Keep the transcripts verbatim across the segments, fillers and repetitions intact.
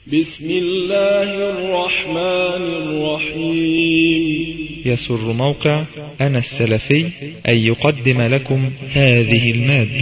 بسم الله الرحمن الرحيم. يسر موقع أنا السلفي أن يقدم لكم هذه المادة.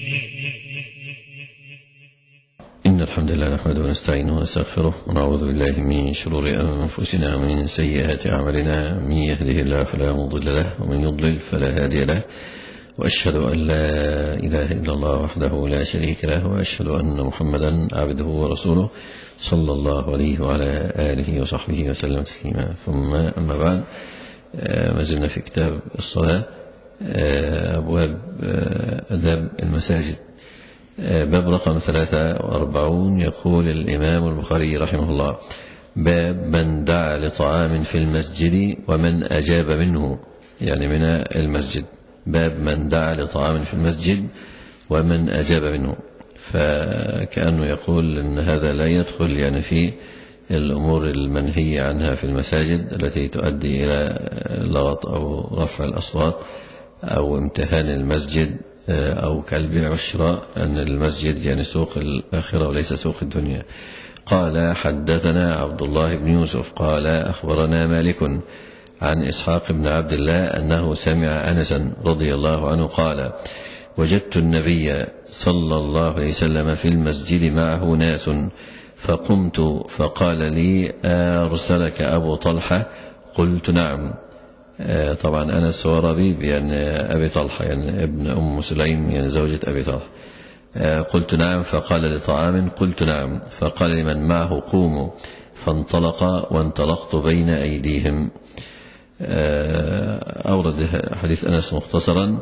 إن الحمد لله نحمده ونستعينه ونستغفره ونعوذ بالله من شرور أنفسنا ومن سيئات أعمالنا، من يهده الله فلا مضل له ومن يضلل فلا هادي له، وأشهد أن لا إله إلا الله وحده لا شريك له، وأشهد أن محمدا عبده ورسوله صلى الله عليه وعلى آله وصحبه وسلم تسليما. ثم أما بعد، ما زلنا في كتاب الصلاة، أبواب أداب المساجد، باب رقم ثلاثة وأربعون. يقول الإمام البخاري رحمه الله: باب من دعا لطعام في المسجد ومن أجاب منه، يعني من المسجد. باب من دعا لطعام في المسجد ومن أجاب منه، فكأنه يقول أن هذا لا يدخل يعني في الأمور المنهية عنها في المساجد التي تؤدي إلى لغط أو رفع الأصوات أو امتهان المسجد أو كالبيع والشراء، أن المسجد يعني سوق الآخرة وليس سوق الدنيا. قال: حدثنا عبد الله بن يوسف قال: أخبرنا مالك عن إسحاق بن عبد الله أنه سمع أنسا رضي الله عنه قال: وجدت النبي صلى الله عليه وسلم في المسجد معه ناس، فقمت فقال لي: أرسلك أبو طلحة؟ قلت: نعم. طبعا أنس هو ربيب يعني أبي طلحة، يعني ابن أم سليم يعني زوجة أبي طلحة. قلت: نعم. فقال: لطعام؟ قلت: نعم. فقال لمن معه: قوموا. فانطلق وانطلقت بين أيديهم. أورد حديث أنس مختصرا،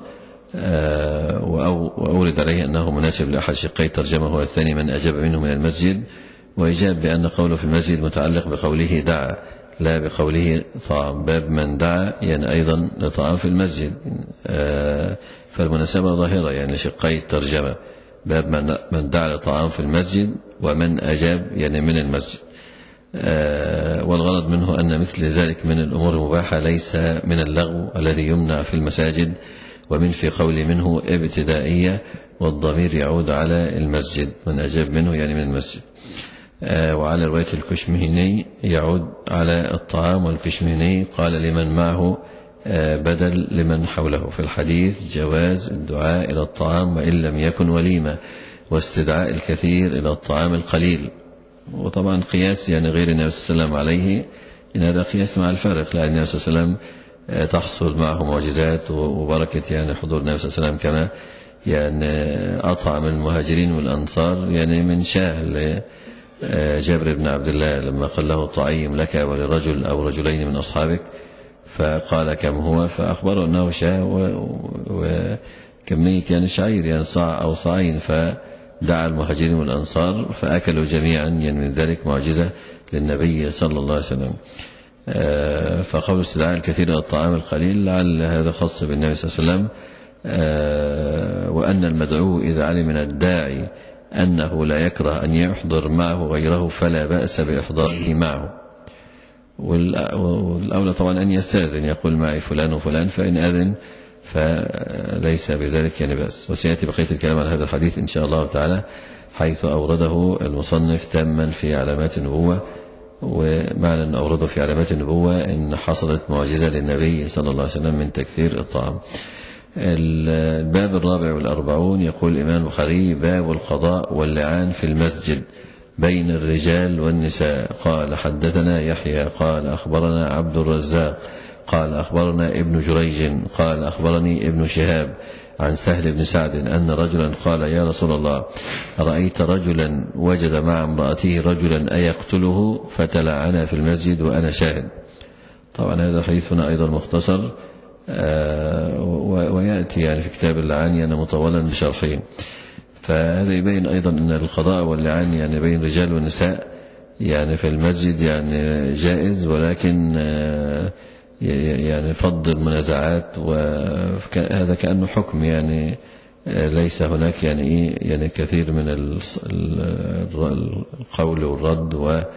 وأورد عليه أنه مناسب لأحد شقي ترجمه، هو الثاني من أجاب منه من المسجد، وإجاب بأن قوله في المسجد متعلق بقوله دعا لا بقوله طعام. باب من دعا يعني أيضا لطعام في المسجد، فالمناسبة ظاهرة يعني شقي الترجمة. باب من دعا لطعام في المسجد ومن أجاب يعني من المسجد، والغرض منه أن مثل ذلك من الأمور المباحة ليس من اللغو الذي يمنع في المساجد. ومن في قول منه ابتدائية، والضمير يعود على المسجد، من أجاب منه يعني من المسجد. وعلى رواية الكشمهني يعود على الطعام، والكشمهني قال لمن معه بدل لمن حوله. في الحديث جواز الدعاء إلى الطعام وإن لم يكن وليمة، واستدعاء الكثير إلى الطعام القليل. وطبعا قياس يعني غير النبي صلى الله عليه وسلم عليه، إن هذا قياس مع الفارق، لأن النبي صلى الله عليه وسلم تحصل معه معجزات وبركة يعني حضور النبي صلى الله عليه وسلم، كما يعني أطعم المهاجرين والأنصار يعني من شاه لجابر بن عبد الله لما قال له: طعيم لك ولرجل أو رجلين من أصحابك، فقال: كم هو؟ فأخبره أنه شاه وكمية يعني شعير يعني صاع أو صاعين، فدعا المهاجرين والأنصار فأكلوا جميعا، يعني من ذلك معجزة للنبي صلى الله عليه وسلم. فقول استدعاء الكثير إلى الطعام القليل لعل هذا خاص بالنبي صلى الله عليه وسلم. وأن المدعو إذا علم من الداعي أنه لا يكره أن يحضر معه غيره فلا بأس بإحضاره معه. والأولى طبعا أن يستأذن، يقول: معي فلان وفلان، فإن أذن فليس بذلك يعني بأس. وسيأتي بقية الكلام على هذا الحديث إن شاء الله تعالى، حيث أورده المصنف تاما في علامات النبوة. ومعنى أن أورده في علامات النبوة إن حصلت معجزة للنبي صلى الله عليه وسلم من تكثير الطعام. الباب الرابع والأربعون. يقول الإمام البخاري: باب القضاء واللعان في المسجد بين الرجال والنساء. قال: حدثنا يحيى قال: أخبرنا عبد الرزاق قال: أخبرنا ابن جريج قال: أخبرني ابن شهاب عن سهل بن سعد أن رجلا قال: يا رسول الله، رأيت رجلا وجد مع امرأته رجلا أيقتله فتلعن في المسجد وأنا شاهد. طبعا هذا حديثنا أيضا مختصر، ويأتي يعني في كتاب اللعان يعني مطولا بشرحه. فهذا يبين أيضا أن القضاء واللعان يعني بين الرجال والنساء يعني في المسجد يعني جائز، ولكن يعني فض المنازعات، وهذا كأنه حكم يعني ليس هناك يعني إيه يعني كثير من القول والرد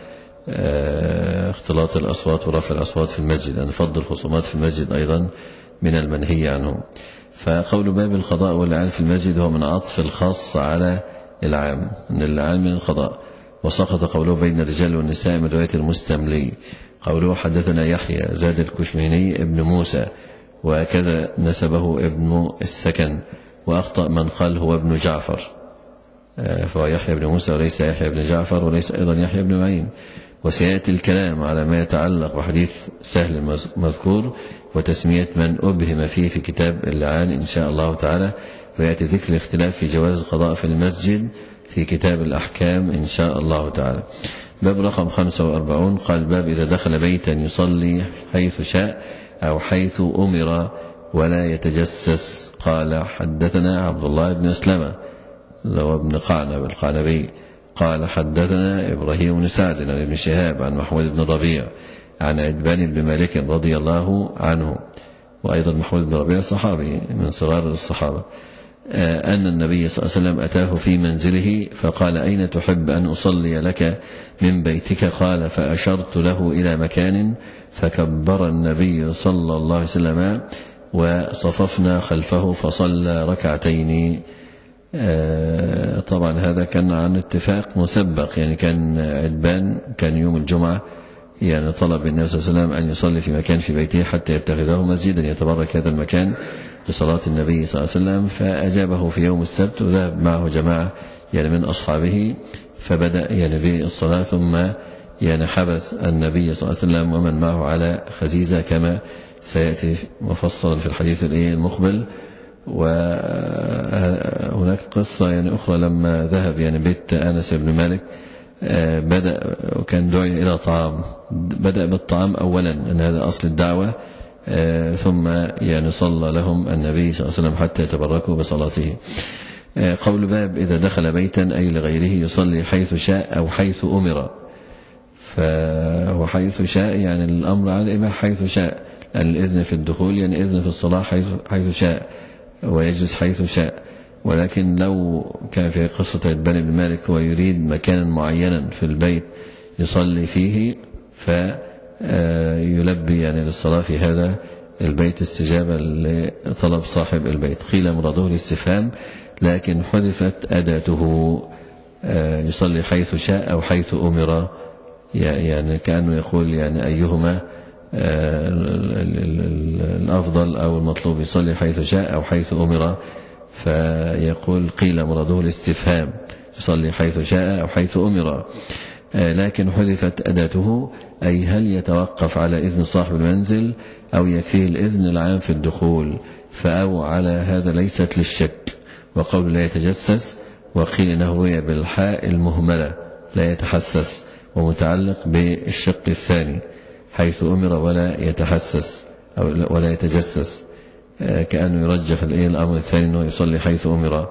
واختلاط الأصوات ورفع الأصوات في المسجد، أن فض الخصومات في المسجد أيضا من المنهي عنه. فقول باب القضاء واللعان في المسجد هو من عطف الخاص على العام، أن اللعان من القضاء. وسقط قوله بين الرجال والنساء من رواية المستملي. قوله حدثنا يحيى زاد الكشميني ابن موسى، وكذا نسبه ابن السكن، وأخطأ من قال هو ابن جعفر، فهو يحيى بن موسى وليس يحيى بن جعفر وليس أيضا يحيى بن معين. وسيأتي الكلام على ما يتعلق بحديث سهل المذكور وتسمية من أبهم فيه في كتاب اللعان إن شاء الله تعالى، ويأتي ذكر الاختلاف في جواز القضاء في المسجد في كتاب الأحكام إن شاء الله تعالى. باب رقم خمسة وأربعون قال باب إذا دخل بيتا يصلي حيث شاء أو حيث أمر ولا يتجسس. قال حدثنا عبد الله بن أسلمة لو ابن قعنب القعنبي قال حدثنا إبراهيم بن سعد عن ابن شهاب عن محمود بن ربيع عن عتبان بن مالك رضي الله عنه، وأيضا محمود بن ربيع صحابي من صغار الصحابة، أن النبي صلى الله عليه وسلم أتاه في منزله فقال أين تحب أن أصلي لك من بيتك؟ قال فأشرت له إلى مكان فكبر النبي صلى الله عليه وسلم وصففنا خلفه فصلى ركعتين. طبعا هذا كان عن اتفاق مسبق، يعني كان عتبان كان يوم الجمعة يعني طلب النبي صلى الله عليه وسلم أن يصلي في مكان في بيته حتى يتخذه مسجدا يتبرك هذا المكان لصلاة النبي صلى الله عليه وسلم، فأجابه في يوم السبت وذهب معه جماعة يعني من أصحابه فبدأ يعني بالصلاة، ثم يعني حبس النبي صلى الله عليه وسلم ومن معه على خزيزة كما سيأتي مفصلا في الحديث المقبل. وهناك قصة يعني أخرى لما ذهب يعني بيت أنس بن مالك بدأ وكان دعي إلى طعام، بدأ بالطعام أولا أن هذا أصل الدعوة، ثم يعني صلى لهم النبي صلى الله عليه وسلم حتى يتبركوا بصلاته. قول باب إذا دخل بيتا أي لغيره يصلي حيث شاء أو حيث أمر، فهو حيث شاء يعني الأمر على الإباحة حيث شاء، لأن الإذن في الدخول يعني إذن في الصلاة حيث, حيث شاء ويجلس حيث شاء. ولكن لو كان في قصة عتبان بن مالك ويريد مكانا معينا في البيت يصلي فيه فيلبي يعني للصلاة في هذا البيت استجابة لطلب صاحب البيت. قيل مراده الاستفهام لكن حذفت أداته، يصلي حيث شاء أو حيث أمر، يعني كأنه يقول يعني أيهما الأفضل أو المطلوب، يصلي حيث شاء أو حيث أمر، فيقول قيل مراده الاستفهام يصلي حيث شاء أو حيث أمر، لكن حذفت أداته أي هل يتوقف على إذن صاحب المنزل أو يكفيه الإذن العام في الدخول، فأو على هذا ليست للشك. وقول لا يتجسس وقيل إنه روي بالحاء المهملة لا يتحسس، ومتعلق بالشق الثاني حيث أمر ولا يتحسس أو ولا يتجسس، كأنه يرجح الأمر الثاني أنه يصلي حيث أمر.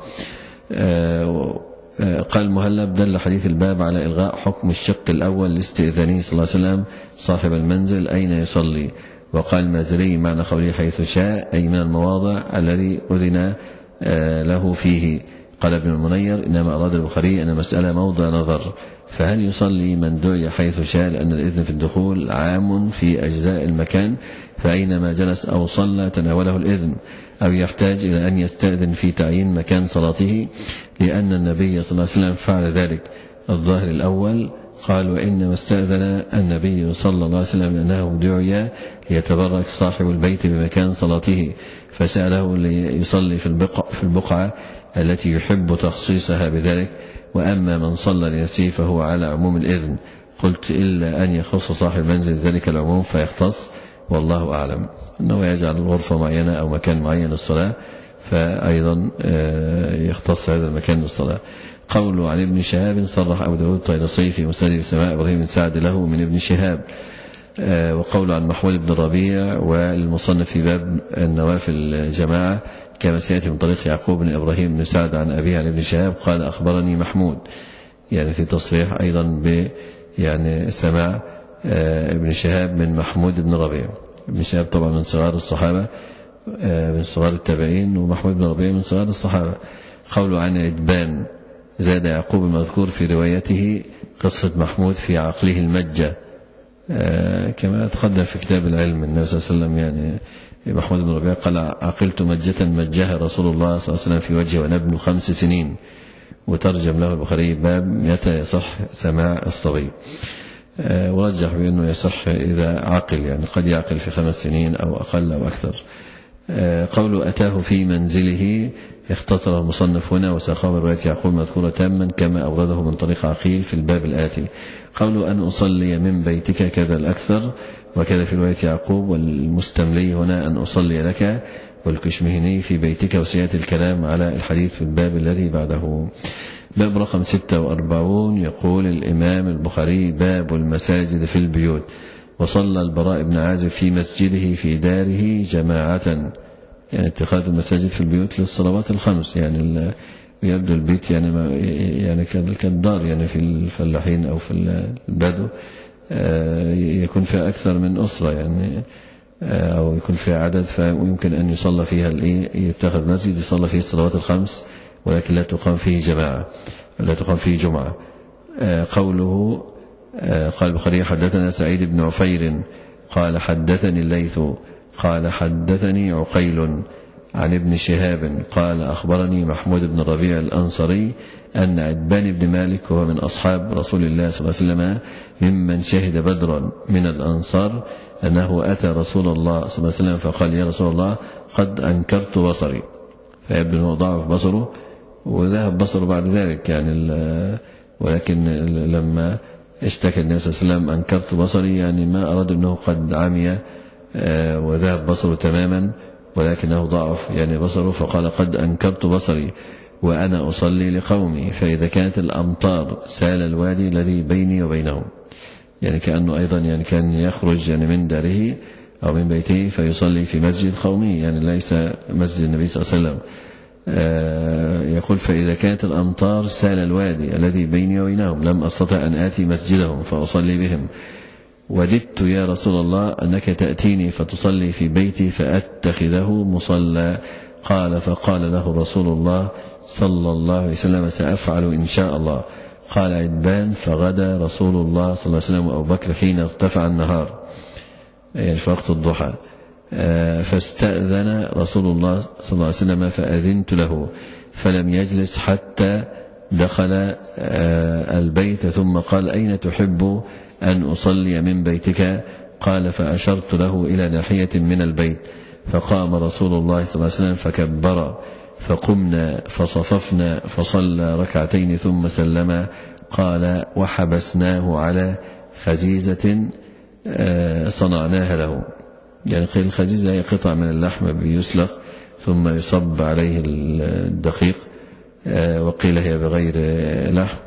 قال المهلب دل حديث الباب على إلغاء حكم الشق الأول لاستئذانه صلى الله عليه وسلم صاحب المنزل أين يصلي. وقال المازري معنى قوله حيث شاء أي من المواضع الذي أذن له فيه. قال ابن المنير إنما أراد البخاري أن المسألة موضع نظر، فهل يصلي من دعي حيث شاء لأن الإذن في الدخول عام في أجزاء المكان، فأينما جلس أو صلى تناوله الإذن، أو يحتاج إلى أن يستأذن في تعيين مكان صلاته لأن النبي صلى الله عليه وسلم فعل ذلك. الظاهر الأول قال وإنما استأذن النبي صلى الله عليه وسلم لأنه دعي ليتبرك صاحب البيت بمكان صلاته فسأله ليصلي في البقعة, في البقعة التي يحب تخصيصها بذلك، وأما من صلى لنفسه فهو على عموم الإذن. قلت إلا أن يخص صاحب المنزل ذلك العموم فيختص، والله أعلم. أنه يجعل الغرفة معينة أو مكان معين للصلاة فأيضا يختص هذا المكان للصلاة. قوله عن ابن شهاب صرح أبو داود الطيالسي في مسند سماع إبراهيم بن سعد له من ابن شهاب. وقوله عن محمود بن ربيع والمصنف في باب النوافل الجماعة كما سيأتي من طريق يعقوب بن إبراهيم بن سعد عن أبيه عن ابن شهاب قال أخبرني محمود، يعني في تصريح أيضا ب يعني سماع ابن شهاب من محمود بن ربيع. ابن شهاب طبعا من صغار الصحابة من صغار التابعين، ومحمود بن ربيع من صغار الصحابة. قوله عن عتبان زاد يعقوب المذكور في روايته قصة محمود في عقله المجة كما تقدم في كتاب العلم. النبي صلى الله عليه وسلم يعني محمود بن ربيع قال عقلت مجة مجها رسول الله صلى الله عليه وسلم في وجهه وأنا ابن خمس سنين، وترجم له البخاري باب متى يصح سماع الصبي. ورجح بأنه يصح إذا عقل، يعني قد يعقل في خمس سنين أو أقل أو أكثر. قوله أتاه في منزله اختصر المصنف هنا وساقه برواية يعقوب مذكورة تاما كما أورده من طريق عقيل في الباب الآتي. قوله أن أصلي من بيتك كذا الأكثر، وكذا في رواية يعقوب، والمستملي هنا أن أصلي لك، والكشمهني في بيتك، وسيأتي الكلام على الحديث في الباب الذي بعده. باب رقم ستة وأربعون يقول الإمام البخاري باب المساجد في البيوت. وصلى البراء بن عازب في مسجده في داره جماعة، يعني اتخاذ المساجد في البيوت للصلوات الخمس، يعني يبدو البيت يعني يعني كالدار، يعني في الفلاحين أو في البدو يكون فيها أكثر من أسرة، يعني أو يكون فيها عدد، فيمكن أن يصلى فيها يتخذ مسجد يصلى فيه الصلوات الخمس، ولكن لا تقام فيه جماعة، لا تقام فيه جمعة. قوله قال البخاري حدثنا سعيد بن عفير قال حدثني الليث قال حدثني عقيل عن ابن شهاب قال أخبرني محمود بن الربيع الأنصري أن عتبان بن مالك وهو من أصحاب رسول الله صلى الله عليه وسلم ممن شهد بدرا من الأنصار أنه أتى رسول الله صلى الله عليه وسلم فقال يا رسول الله قد أنكرت بصري، فيبدو أنه ضعف بصره وذهب بصره بعد ذلك، يعني ولكن لما اشتكى النبي صلى الله عليه وسلم أنكرت بصري، يعني ما أراد أنه قد عمي وذهب بصره تماما، ولكنه ضعف يعني بصره، فقال قد أنكرت بصري وأنا أصلي لقومي، فإذا كانت الأمطار سال الوادي الذي بيني وبينهم، يعني كأنه أيضا يعني كان يخرج يعني من داره أو من بيته فيصلي في مسجد قومي، يعني ليس مسجد النبي صلى الله عليه وسلم. يقول فإذا كانت الأمطار سال الوادي الذي بيني وبينهم لم أستطع أن آتي مسجدهم فأصلي بهم، وددت يا رسول الله أنك تأتيني فتصلي في بيتي فأتخذه مصلى. قال فقال له رسول الله صلى الله عليه وسلم سأفعل إن شاء الله. قال عتبان فغدا رسول الله صلى الله عليه وسلم وأبو بكر حين ارتفع النهار، يعني في وقت الضحى، فاستأذن رسول الله صلى الله عليه وسلم فأذنت له، فلم يجلس حتى دخل البيت ثم قال أين تحب أن أصلي من بيتك؟ قال فأشرت له إلى ناحية من البيت، فقام رسول الله صلى الله عليه وسلم فكبر، فقمنا فصففنا فصلى ركعتين ثم سلم. قال وحبسناه على خزيزة صنعناها له، يعني قيل الخزيزة هي قطع من اللحم بيسلق ثم يصب عليه الدقيق، وقيل هي بغير لحم،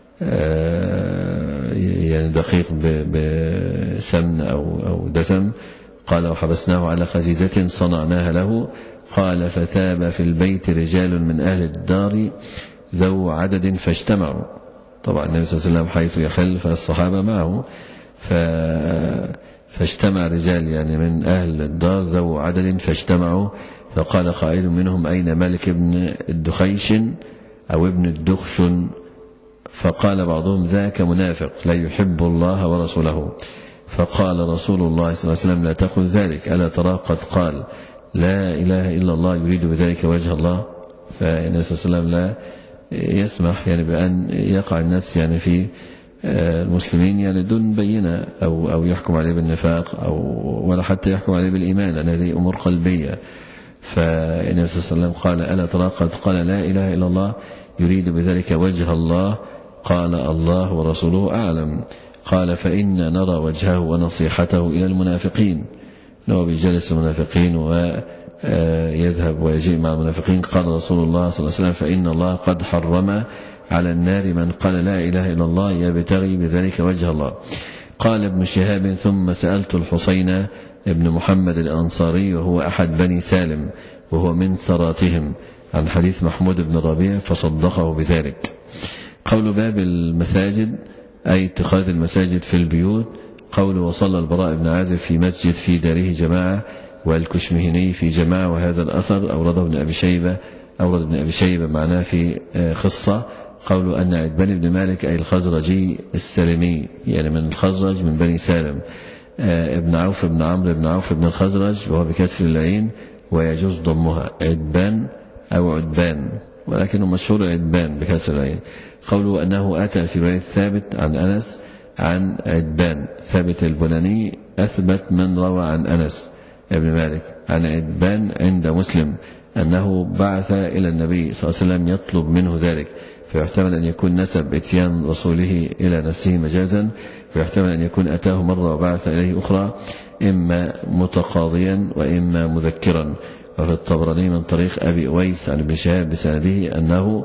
يعني دقيق بسمن أو دسم. قال وحبسناه على خزيزة صنعناها له. قال فثاب في البيت رجال من أهل الدار ذو عدد فاجتمعوا، طبعا النبي صلى الله عليه وسلم حيث يحل فالصحابة معه، فاجتمع رجال يعني من أهل الدار ذو عدد فاجتمعوا، فقال قائل منهم أين مالك بن الدخيش أو ابن الدخشن؟ فقال بعضهم ذاك منافق لا يحب الله ورسوله. فقال رسول الله صلى الله عليه وسلم لا تقل ذلك، ألا ترى قد قال لا إله إلا الله يريد بذلك وجه الله؟ فالنبي صلى الله عليه وسلم لا يسمح يعني بأن يقع الناس يعني في المسلمين يعني دون بينة أو أو يحكم عليه بالنفاق أو ولا حتى يحكم عليه بالإيمان، لأن هذه أمور قلبية. فالنبي صلى الله عليه وسلم قال ألا ترى قد قال لا إله إلا الله يريد بذلك وجه الله؟ قال الله ورسوله أعلم. قال فإن نرى وجهه ونصيحته إلى المنافقين، لو بجلس المنافقين ويذهب ويجيء مع المنافقين. قال رسول الله صلى الله عليه وسلم فإن الله قد حرم على النار من قال لا إله إلا الله يبتغي بذلك وجه الله. قال ابن شهاب ثم سألت الحسين ابن محمد الأنصاري وهو أحد بني سالم وهو من سراتهم عن حديث محمود بن الربيع فصدقه بذلك. قول باب المساجد أي اتخاذ المساجد في البيوت. قول وصلى البراء بن عازب في مسجد في داره جماعة، والكشمهني في جماعة، وهذا الأثر أورده ابن أبي شيبة أورد ابن أبي شيبة معناه في خصة. قول أن عتبان بن مالك أي الخزرجي السلمي، يعني من الخزرج من بني سالم، ابن عوف بن عمرو بن عوف بن الخزرج وهو بكسر العين ويجوز ضمها عتبان أو عتبان، ولكنه مشهور عدبان بكسر العين. قوله أنه أتى في رواية ثابت عن أنس عن عدبان، ثابت البناني أثبت من روى عن أنس ابن مالك عن عدبان عند مسلم أنه بعث إلى النبي صلى الله عليه وسلم يطلب منه ذلك، فيحتمل أن يكون نسب اتيان رسوله إلى نفسه مجازا، فيحتمل أن يكون أتاه مرة وبعث إليه أخرى، إما متقاضيا وإما مذكرا. وفي الطبراني من طريق أبي أويس عن ابن شهاب بسنده أنه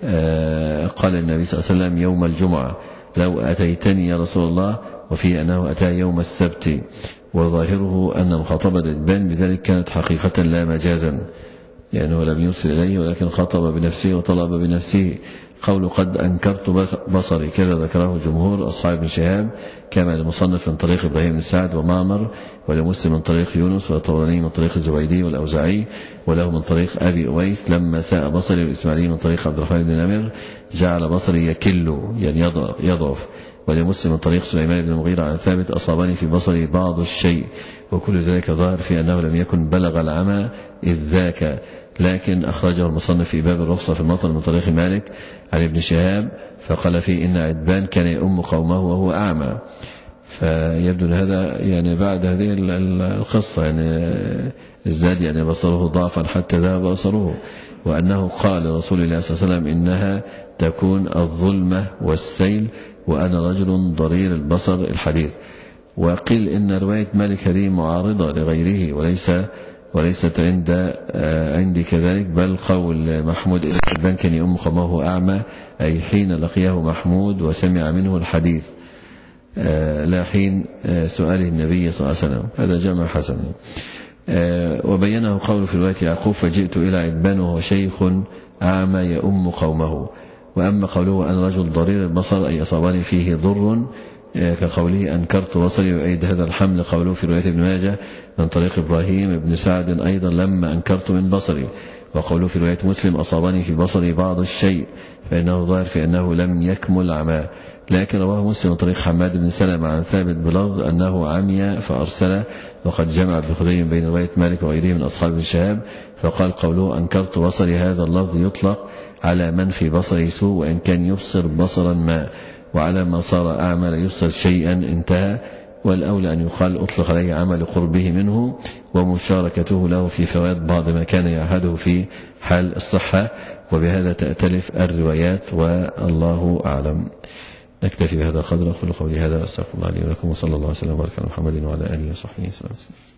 قال النبي صلى الله عليه وسلم يوم الجمعة لو أتيتني يا رسول الله، وفي أنه أتى يوم السبت، وظاهره أن مخاطبة عدبان بذلك كانت حقيقة لا مجازا، لأنه لم يرسل إليه ولكن خاطب بنفسه وطلب بنفسه. قول قد أنكرت بصري كذا ذكره جمهور أصحاب ابن شهاب، كما لمصنف من طريق إبراهيم بن سعد ومعمر، ولمسلم من طريق يونس، والطبراني من طريق الزبيدي والأوزاعي، وله من طريق أبي أويس لما ساء بصري، والإسماعيلي من طريق عبد الرحمن بن نمر جعل بصري يكل يعني يضعف، ولمسلم من طريق سليمان بن المغيرة عن ثابت أصابني في بصري بعض الشيء، وكل ذلك ظاهر في أنه لم يكن بلغ العمى إذ ذاك، لكن أخرجه المصنف في باب الرخصة في المطر من طريق مالك عن ابن شهاب، فقال فيه إن عدبان كان يؤم قومه وهو أعمى. فيبدو هذا يعني بعد هذه القصة يعني ازداد يعني بصره ضعفا حتى ذهب بصره، وأنه قال رسول الله صلى الله عليه وسلم إنها تكون الظلمة والسيل وأنا رجل ضرير البصر الحديث. وقيل إن رواية مالك هذه معارضة لغيره وليس وليست عند عندي كذلك، بل قول محمود إلى عدبان كان يؤم قومه أعمى أي حين لقيه محمود وسمع منه الحديث، لا حين سؤاله النبي صلى الله عليه وسلم. هذا جمع حسن. وبينه قول في رواية يعقوب فجئت إلى عدبان وهو شيخ أعمى يؤم قومه. وأما قوله أن رجل ضرير البصر أي أصابني فيه ضر كقوله أنكرت بصري، وأيد هذا الحمل قوله في رواية ابن ماجه من طريق إبراهيم بن سعد أيضا لما أنكرت من بصري، وقوله في رواية مسلم أصابني في بصري بعض الشيء، فإنه ظاهر في أنه لم يكمل عماه. لكن رواه مسلم من طريق حماد بن سلمة عن ثابت بلفظ أنه عمي فأرسل، وقد جمع ابن خزيمة بين رواية مالك وغيره من أصحاب ابن شهاب، فقال قوله أنكرت بصري هذا اللفظ يطلق على من في بصره سوء وإن كان يبصر بصرا ما، وعلى ما صار أعمى لا يبصر شيئا انتهى. والأولى أن يقال أطلق عليه عمل قربه منه ومشاركته له في فوائد بعض ما كان يعهده في حال الصحة، وبهذا تأتلف الروايات والله أعلم. نكتفي بهذا القدر. أقول قولي هذا أستغفر الله لي ولكم، وصلى الله وسلم وبارك على محمد وعلى آله وصحبه وسلم.